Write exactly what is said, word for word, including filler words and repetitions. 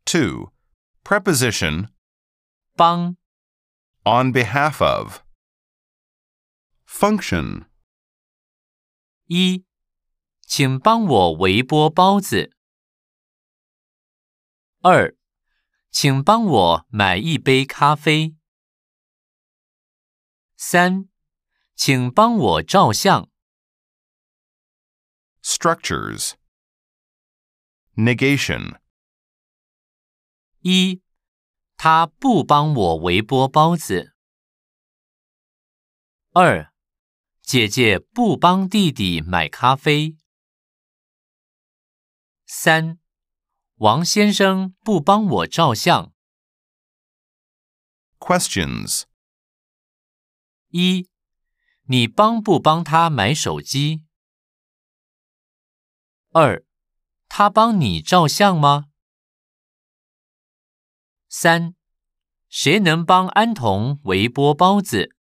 two. Preposition 帮 on behalf of. Function 一，请帮我微波包子。二，请帮我买一杯咖啡。三，请帮我照相。 Structures Negation 一，他不帮我微波包子。二，姐姐不帮弟弟买咖啡。三，王先生不帮我照相。 Questions 一，你帮不帮他买手机？二，他帮你照相吗？三，谁能帮安童微波包子？